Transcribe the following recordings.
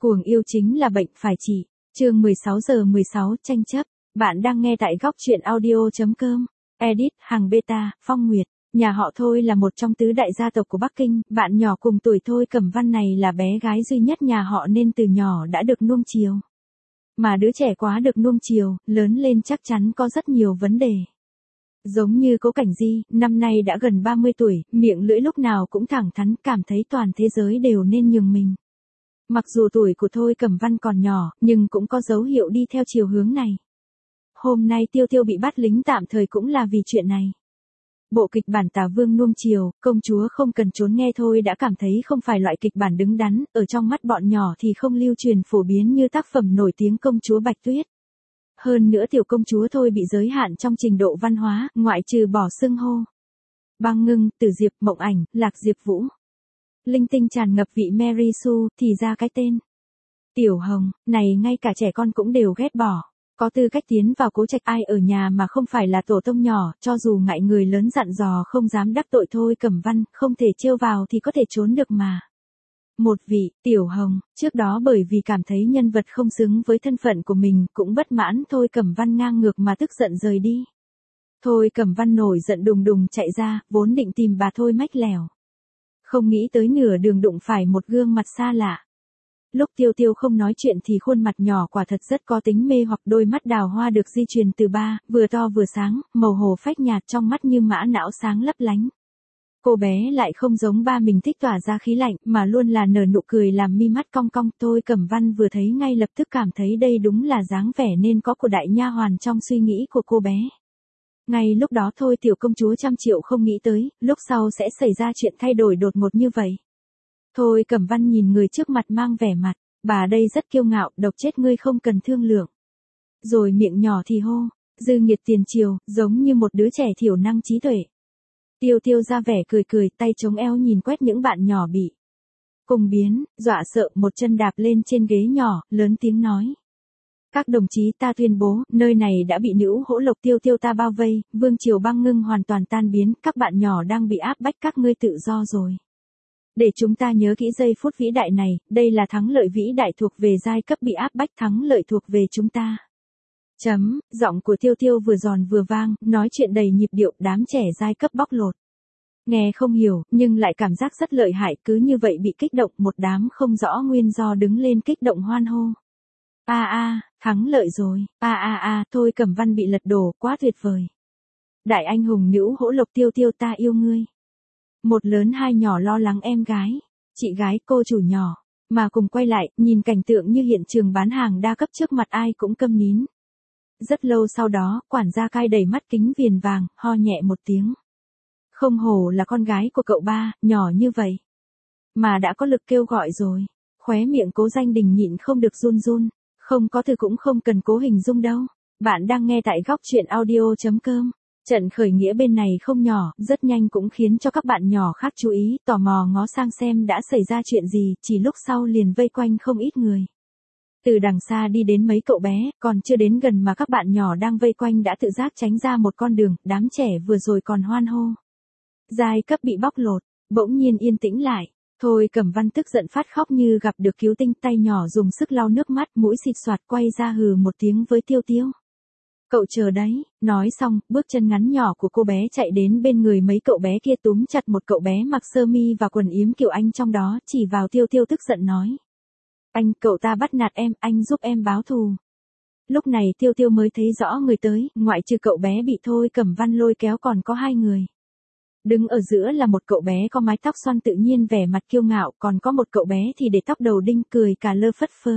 Cuồng yêu chính là bệnh phải trị. Chương 16:16 tranh chấp. Bạn đang nghe tại góc truyện audio.com. Edit, hàng beta, Phong Nguyệt. Nhà họ Thôi là một trong tứ đại gia tộc của Bắc Kinh. Bạn nhỏ cùng tuổi Thôi Cẩm Văn này là bé gái duy nhất nhà họ nên từ nhỏ đã được nuông chiều. Mà đứa trẻ quá được nuông chiều, lớn lên chắc chắn có rất nhiều vấn đề. Giống như Cố Cảnh Di, năm nay đã gần 30 tuổi, miệng lưỡi lúc nào cũng thẳng thắn, cảm thấy toàn thế giới đều nên nhường mình. Mặc dù tuổi của Thôi Cẩm Văn còn nhỏ, nhưng cũng có dấu hiệu đi theo chiều hướng này. Hôm nay Tiêu Tiêu bị bắt lính tạm thời cũng là vì chuyện này. Bộ kịch bản Tả Vương nuông chiều, công chúa không cần trốn nghe thôi đã cảm thấy không phải loại kịch bản đứng đắn, ở trong mắt bọn nhỏ thì không lưu truyền phổ biến như tác phẩm nổi tiếng Công chúa Bạch Tuyết. Hơn nữa tiểu công chúa Thôi bị giới hạn trong trình độ văn hóa, ngoại trừ bỏ xưng hô. Băng Ngưng, Tử Diệp, Mộng Ảnh, Lạc Diệp Vũ. Linh tinh tràn ngập vị Mary Sue, thì ra cái tên. Tiểu Hồng, này ngay cả trẻ con cũng đều ghét bỏ. Có tư cách tiến vào Cố Trạch ai ở nhà mà không phải là tổ tông nhỏ, cho dù ngại người lớn dặn dò không dám đắc tội Thôi Cẩm Văn, không thể trêu vào thì có thể trốn được mà. Một vị, Tiểu Hồng, trước đó bởi vì cảm thấy nhân vật không xứng với thân phận của mình, cũng bất mãn Thôi Cẩm Văn ngang ngược mà tức giận rời đi. Thôi Cẩm Văn nổi giận đùng đùng chạy ra, vốn định tìm bà Thôi mách lèo. Không nghĩ tới nửa đường đụng phải một gương mặt xa lạ. Lúc Tiêu Tiêu không nói chuyện thì khuôn mặt nhỏ quả thật rất có tính mê hoặc đôi mắt đào hoa được di truyền từ ba, vừa to vừa sáng, màu hồ phách nhạt trong mắt như mã não sáng lấp lánh. Cô bé lại không giống ba mình thích tỏa ra khí lạnh mà luôn là nở nụ cười làm mi mắt cong cong. Thôi Cẩm Văn vừa thấy ngay lập tức cảm thấy đây đúng là dáng vẻ nên có của đại nha hoàn trong suy nghĩ của cô bé. Ngay lúc đó thôi tiểu công chúa trăm triệu không nghĩ tới, lúc sau sẽ xảy ra chuyện thay đổi đột ngột như vậy. Thôi Cẩm Văn nhìn người trước mặt mang vẻ mặt, bà đây rất kiêu ngạo, độc chết ngươi không cần thương lượng. Rồi miệng nhỏ thì hô, dư nghiệt tiền triều, giống như một đứa trẻ thiểu năng trí tuệ. Tiêu Tiêu ra vẻ cười cười, tay chống eo nhìn quét những bạn nhỏ bị cùng biến, dọa sợ, một chân đạp lên trên ghế nhỏ, lớn tiếng nói. Các đồng chí ta tuyên bố, nơi này đã bị nữ hỗ lộc Tiêu Tiêu ta bao vây, vương triều Băng Ngưng hoàn toàn tan biến, các bạn nhỏ đang bị áp bách các ngươi tự do rồi. Để chúng ta nhớ kỹ giây phút vĩ đại này, đây là thắng lợi vĩ đại thuộc về giai cấp bị áp bách, thắng lợi thuộc về chúng ta. Giọng của Tiêu Tiêu vừa giòn vừa vang, nói chuyện đầy nhịp điệu, đám trẻ giai cấp bóc lột. Nghe không hiểu, nhưng lại cảm giác rất lợi hại, cứ như vậy bị kích động, một đám không rõ nguyên do đứng lên kích động hoan hô. Thắng lợi rồi, Thôi Cẩm Văn bị lật đổ, quá tuyệt vời. Đại anh hùng nữ hỗ lộc Tiêu Tiêu ta yêu ngươi. Một lớn hai nhỏ lo lắng em gái, chị gái cô chủ nhỏ, mà cùng quay lại, nhìn cảnh tượng như hiện trường bán hàng đa cấp trước mặt ai cũng câm nín. Rất lâu sau đó, quản gia cai đầy mắt kính viền vàng, ho nhẹ một tiếng. Không hổ là con gái của cậu ba, nhỏ như vậy. Mà đã có lực kêu gọi rồi, khóe miệng Cố Danh Đình nhịn không được run run, không có từ cũng không cần cố hình dung đâu. Bạn đang nghe tại góc truyện audio.com. Trận khởi nghĩa bên này không nhỏ, rất nhanh cũng khiến cho các bạn nhỏ khác chú ý, tò mò ngó sang xem đã xảy ra chuyện gì, chỉ lúc sau liền vây quanh không ít người. Từ đằng xa đi đến mấy cậu bé, còn chưa đến gần mà các bạn nhỏ đang vây quanh đã tự giác tránh ra một con đường, đám trẻ vừa rồi còn hoan hô. Giai cấp bị bóc lột, bỗng nhiên yên tĩnh lại. Thôi Cẩm Văn tức giận phát khóc như gặp được cứu tinh, tay nhỏ dùng sức lau nước mắt, mũi xịt xoạt quay ra hừ một tiếng với Tiêu Tiêu. Cậu chờ đấy, nói xong, bước chân ngắn nhỏ của cô bé chạy đến bên người mấy cậu bé kia túm chặt một cậu bé mặc sơ mi và quần yếm kiểu Anh trong đó, chỉ vào Tiêu Tiêu tức giận nói. Anh, cậu ta bắt nạt em, anh giúp em báo thù. Lúc này Tiêu Tiêu mới thấy rõ người tới, ngoại trừ cậu bé bị Thôi Cẩm Văn lôi kéo còn có hai người. Đứng ở giữa là một cậu bé có mái tóc xoăn tự nhiên vẻ mặt kiêu ngạo, còn có một cậu bé thì để tóc đầu đinh cười cả lơ phất phơ.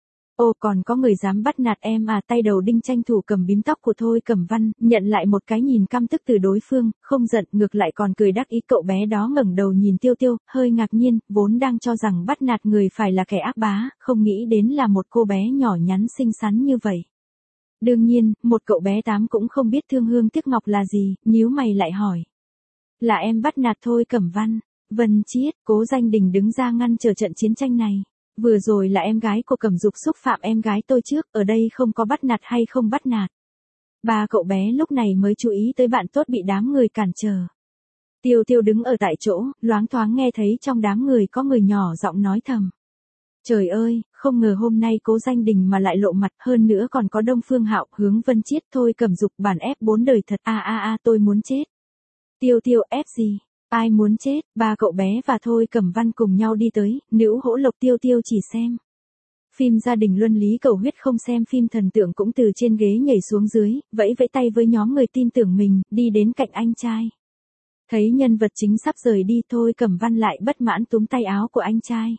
Ô còn có người dám bắt nạt em à, tay đầu đinh tranh thủ cầm bím tóc của Thôi Cẩm Văn, nhận lại một cái nhìn căm tức từ đối phương, không giận, ngược lại còn cười đắc ý. Cậu bé đó ngẩng đầu nhìn Tiêu Tiêu, hơi ngạc nhiên, vốn đang cho rằng bắt nạt người phải là kẻ ác bá, không nghĩ đến là một cô bé nhỏ nhắn xinh xắn như vậy. Đương nhiên, một cậu bé 8 cũng không biết thương hương tiếc ngọc là gì, nhíu mày lại hỏi. Là em bắt nạt Thôi Cẩm Văn. Vân Chiết, Cố Danh Đình đứng ra ngăn trở trận chiến tranh này. Vừa rồi là em gái của Cẩm Dục xúc phạm em gái tôi trước, ở đây không có bắt nạt hay không bắt nạt. Ba cậu bé lúc này mới chú ý tới bạn tốt bị đám người cản trở. Tiêu Tiêu đứng ở tại chỗ, loáng thoáng nghe thấy trong đám người có người nhỏ giọng nói thầm. Trời ơi, không ngờ hôm nay Cố Danh Đình mà lại lộ mặt, hơn nữa còn có Đông Phương Hạo, Hướng Vân Chiết, Thôi Cẩm Dục, bản F4 đời thật, tôi muốn chết. Tiêu Tiêu ép gì? Ai muốn chết? Ba cậu bé và Thôi Cẩm Văn cùng nhau đi tới, Nữ Hỗ Lộc Tiêu Tiêu chỉ xem phim gia đình luân lý cầu huyết không xem phim thần tượng cũng từ trên ghế nhảy xuống dưới, vẫy vẫy tay với nhóm người tin tưởng mình, đi đến cạnh anh trai. Thấy nhân vật chính sắp rời đi, Thôi Cẩm Văn lại bất mãn túm tay áo của anh trai.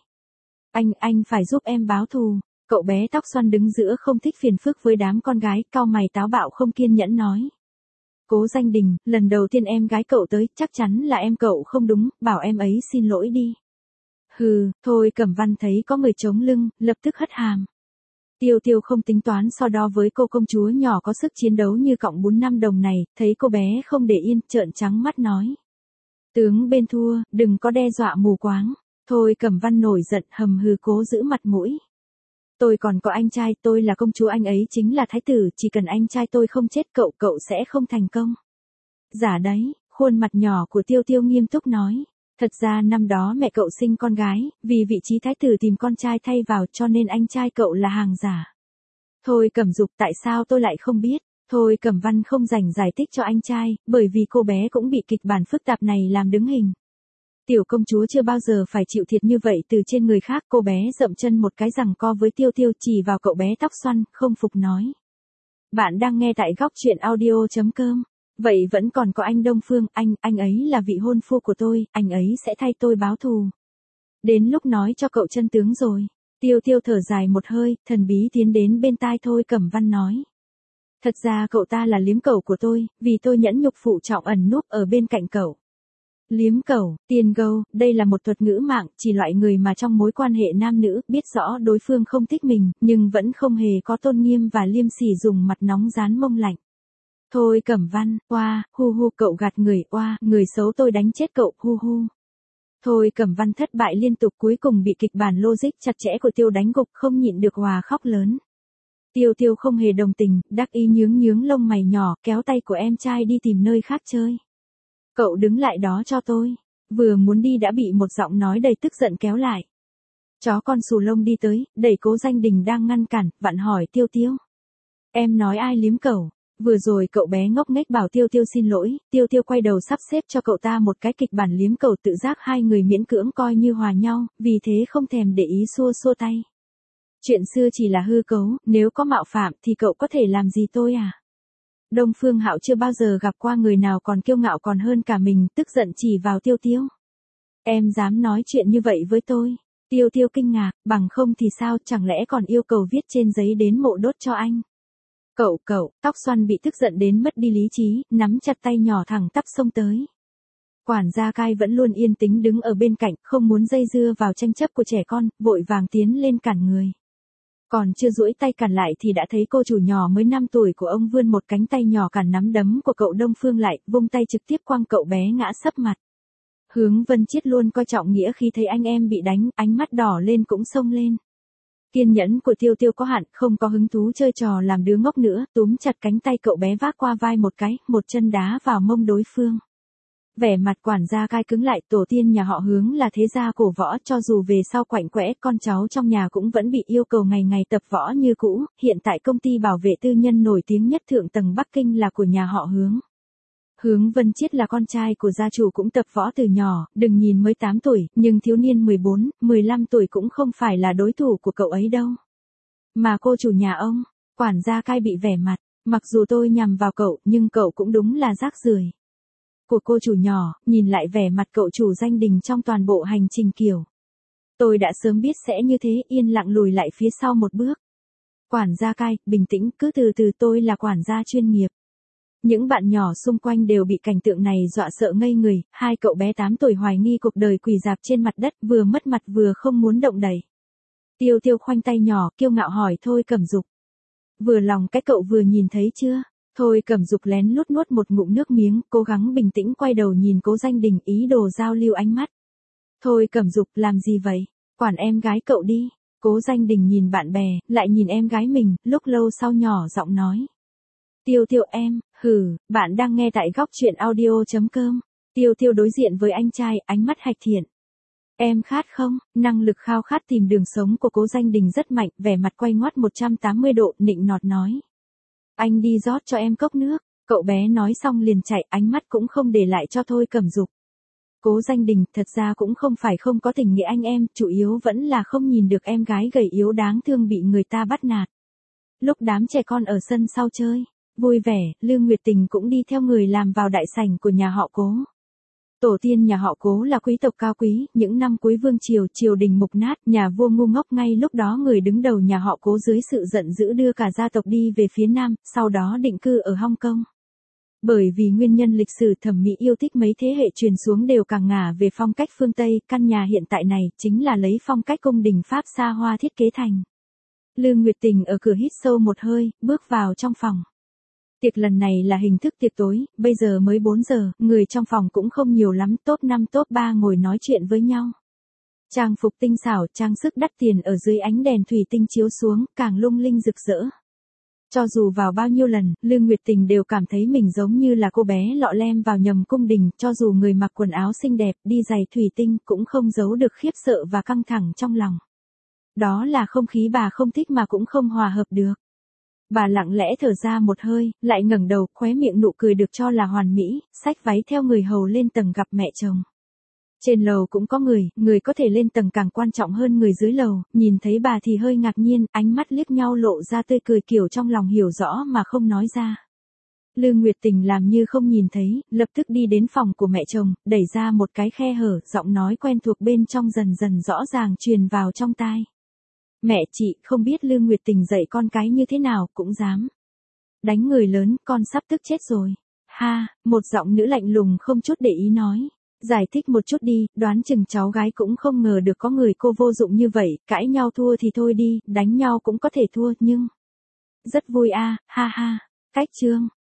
Anh phải giúp em báo thù. Cậu bé tóc xoăn đứng giữa không thích phiền phức với đám con gái, cau mày táo bạo không kiên nhẫn nói. Cố Danh Đình, lần đầu tiên em gái cậu tới, chắc chắn là em cậu không đúng, bảo em ấy xin lỗi đi. Hừ, Thôi Cẩm Văn thấy có người chống lưng, lập tức hất hàm. Tiêu Tiêu không tính toán so đo với cô công chúa nhỏ có sức chiến đấu như cọng bún 5 đồng này, thấy cô bé không để yên, trợn trắng mắt nói. Tướng bên thua, đừng có đe dọa mù quáng. Thôi Cẩm Văn nổi giận hầm hừ cố giữ mặt mũi. Tôi còn có anh trai, tôi là công chúa, anh ấy chính là thái tử, chỉ cần anh trai tôi không chết cậu sẽ không thành công. Giả đấy, khuôn mặt nhỏ của Tiêu Tiêu nghiêm túc nói. Thật ra năm đó mẹ cậu sinh con gái, vì vị trí thái tử tìm con trai thay vào cho nên anh trai cậu là hàng giả. Thôi Cẩm Dục, tại sao tôi lại không biết? Thôi Cẩm Văn không dành giải thích cho anh trai, bởi vì cô bé cũng bị kịch bản phức tạp này làm đứng hình. Tiểu công chúa chưa bao giờ phải chịu thiệt như vậy từ trên người khác, cô bé dậm chân một cái giằng co với Tiêu Tiêu, chỉ vào cậu bé tóc xoăn, không phục nói. Bạn đang nghe tại góc truyện audio.com. Vậy vẫn còn có anh Đông Phương, anh ấy là vị hôn phu của tôi, anh ấy sẽ thay tôi báo thù. Đến lúc nói cho cậu chân tướng rồi. Tiêu Tiêu thở dài một hơi, thần bí tiến đến bên tai Thôi Cẩm Văn nói. Thật ra cậu ta là liếm cẩu của tôi, vì tôi nhẫn nhục phụ trọng ẩn núp ở bên cạnh cậu. Liếm cẩu, tiền gâu, đây là một thuật ngữ mạng, chỉ loại người mà trong mối quan hệ nam nữ, biết rõ đối phương không thích mình, nhưng vẫn không hề có tôn nghiêm và liêm sỉ dùng mặt nóng dán mông lạnh. Thôi Cẩm Văn, oa, hu cậu gạt người, oa, người xấu tôi đánh chết cậu, hu. Thôi Cẩm Văn thất bại liên tục, cuối cùng bị kịch bản logic chặt chẽ của Tiêu đánh gục, không nhịn được hòa khóc lớn. Tiêu không hề đồng tình, đắc ý nhướng lông mày nhỏ, kéo tay của em trai đi tìm nơi khác chơi. Cậu đứng lại đó cho tôi. Vừa muốn đi đã bị một giọng nói đầy tức giận kéo lại. Chó con xù lông đi tới, đẩy Cố Danh Đình đang ngăn cản, vặn hỏi Tiêu. Em nói ai liếm cẩu? Vừa rồi cậu bé ngốc nghếch bảo Tiêu xin lỗi, Tiêu quay đầu sắp xếp cho cậu ta một cái kịch bản liếm cẩu, tự giác hai người miễn cưỡng coi như hòa nhau, vì thế không thèm để ý xua tay. Chuyện xưa chỉ là hư cấu, nếu có mạo phạm thì cậu có thể làm gì tôi à? Đông Phương Hạo chưa bao giờ gặp qua người nào còn kiêu ngạo còn hơn cả mình, tức giận chỉ vào Tiêu. Em dám nói chuyện như vậy với tôi? Tiêu kinh ngạc, bằng không thì sao, chẳng lẽ còn yêu cầu viết trên giấy đến mộ đốt cho anh? Cậu, tóc xoăn bị tức giận đến mất đi lý trí, nắm chặt tay nhỏ thẳng tắp xông tới. Quản gia Cai vẫn luôn yên tĩnh đứng ở bên cạnh, không muốn dây dưa vào tranh chấp của trẻ con, vội vàng tiến lên cản người. Còn chưa duỗi tay cản lại thì đã thấy cô chủ nhỏ mới 5 tuổi của ông vươn một cánh tay nhỏ cản nắm đấm của cậu Đông Phương lại, vung tay trực tiếp quăng cậu bé ngã sấp mặt. Hướng Vân Chiết luôn coi trọng nghĩa khi thấy anh em bị đánh, ánh mắt đỏ lên cũng xông lên. Kiên nhẫn của Tiêu có hạn, không có hứng thú chơi trò làm đứa ngốc nữa, túm chặt cánh tay cậu bé vác qua vai một cái, một chân đá vào mông đối phương. Vẻ mặt quản gia Cai cứng lại, tổ tiên nhà họ Hướng là thế gia cổ võ, cho dù về sau quạnh quẽ, con cháu trong nhà cũng vẫn bị yêu cầu ngày tập võ như cũ, hiện tại công ty bảo vệ tư nhân nổi tiếng nhất thượng tầng Bắc Kinh là của nhà họ Hướng. Hướng Vân Chiết là con trai của gia chủ cũng tập võ từ nhỏ, đừng nhìn mới 8 tuổi, nhưng thiếu niên 14, 15 tuổi cũng không phải là đối thủ của cậu ấy đâu. Mà cô chủ nhà ông, quản gia Cai bị vẻ mặt, mặc dù tôi nhằm vào cậu, nhưng cậu cũng đúng là rác rưởi. Của cô chủ nhỏ, nhìn lại vẻ mặt cậu chủ Danh Đình trong toàn bộ hành trình kiểu. Tôi đã sớm biết sẽ như thế, yên lặng lùi lại phía sau một bước. Quản gia Cai, bình tĩnh, cứ từ từ, tôi là quản gia chuyên nghiệp. Những bạn nhỏ xung quanh đều bị cảnh tượng này dọa sợ ngây người, hai cậu bé 8 tuổi hoài nghi cuộc đời quỳ rạp trên mặt đất, vừa mất mặt vừa không muốn động đậy. Tiêu khoanh tay nhỏ, kiêu ngạo hỏi Thôi Cẩm Dục. Vừa lòng cái cậu vừa nhìn thấy chưa? Thôi Cẩm Dục lén lút nuốt một ngụm nước miếng, cố gắng bình tĩnh quay đầu nhìn Cố Danh Đình, ý đồ giao lưu ánh mắt. Thôi Cẩm Dục, làm gì vậy? Quản em gái cậu đi. Cố Danh Đình nhìn bạn bè, lại nhìn em gái mình, lúc lâu sau nhỏ giọng nói. Tiêu em, bạn đang nghe tại góc truyện audio.com. Tiêu đối diện với anh trai, ánh mắt hạch thiện. Em khát không? Năng lực khao khát tìm đường sống của Cố Danh Đình rất mạnh, vẻ mặt quay ngoắt 180 độ, nịnh nọt nói. Anh đi rót cho em cốc nước. Cậu bé nói xong liền chạy, ánh mắt cũng không để lại cho Thôi Cẩm Dục. Cố Danh Đình, thật ra cũng không phải không có tình nghĩa anh em, chủ yếu vẫn là không nhìn được em gái gầy yếu đáng thương bị người ta bắt nạt. Lúc đám trẻ con ở sân sau chơi, vui vẻ, Lương Nguyệt Tình cũng đi theo người làm vào đại sảnh của nhà họ Cố. Tổ tiên nhà họ Cố là quý tộc cao quý, những năm cuối vương triều, triều đình mục nát, nhà vua ngu ngốc, ngay lúc đó người đứng đầu nhà họ Cố dưới sự giận dữ đưa cả gia tộc đi về phía Nam, sau đó định cư ở Hong Kong. Bởi vì nguyên nhân lịch sử thẩm mỹ yêu thích mấy thế hệ truyền xuống đều càng ngả về phong cách phương Tây, căn nhà hiện tại này chính là lấy phong cách cung đình Pháp xa hoa thiết kế thành. Lương Nguyệt Tình ở cửa hít sâu một hơi, bước vào trong phòng. Tiệc lần này là hình thức tiệc tối, bây giờ mới 4 giờ, người trong phòng cũng không nhiều lắm, top 5 top 3 ngồi nói chuyện với nhau. Trang phục tinh xảo, trang sức đắt tiền ở dưới ánh đèn thủy tinh chiếu xuống, càng lung linh rực rỡ. Cho dù vào bao nhiêu lần, Lương Nguyệt Tình đều cảm thấy mình giống như là cô bé lọ lem vào nhầm cung đình, cho dù người mặc quần áo xinh đẹp, đi giày thủy tinh, cũng không giấu được khiếp sợ và căng thẳng trong lòng. Đó là không khí bà không thích mà cũng không hòa hợp được. Bà lặng lẽ thở ra một hơi, lại ngẩng đầu, khóe miệng nụ cười được cho là hoàn mỹ, xách váy theo người hầu lên tầng gặp mẹ chồng. Trên lầu cũng có người có thể lên tầng càng quan trọng hơn người dưới lầu, nhìn thấy bà thì hơi ngạc nhiên, ánh mắt liếc nhau lộ ra tươi cười kiểu trong lòng hiểu rõ mà không nói ra. Lương Nguyệt Tình làm như không nhìn thấy, lập tức đi đến phòng của mẹ chồng, đẩy ra một cái khe hở, giọng nói quen thuộc bên trong dần dần rõ ràng truyền vào trong tai. Mẹ chị, không biết Lương Nguyệt Tình dạy con cái như thế nào, cũng dám đánh người lớn, con sắp tức chết rồi. Ha, một giọng nữ lạnh lùng không chút để ý nói. Giải thích một chút đi, đoán chừng cháu gái cũng không ngờ được có người cô vô dụng như vậy, cãi nhau thua thì thôi đi, đánh nhau cũng có thể thua, nhưng rất vui a, ha ha. Cách chương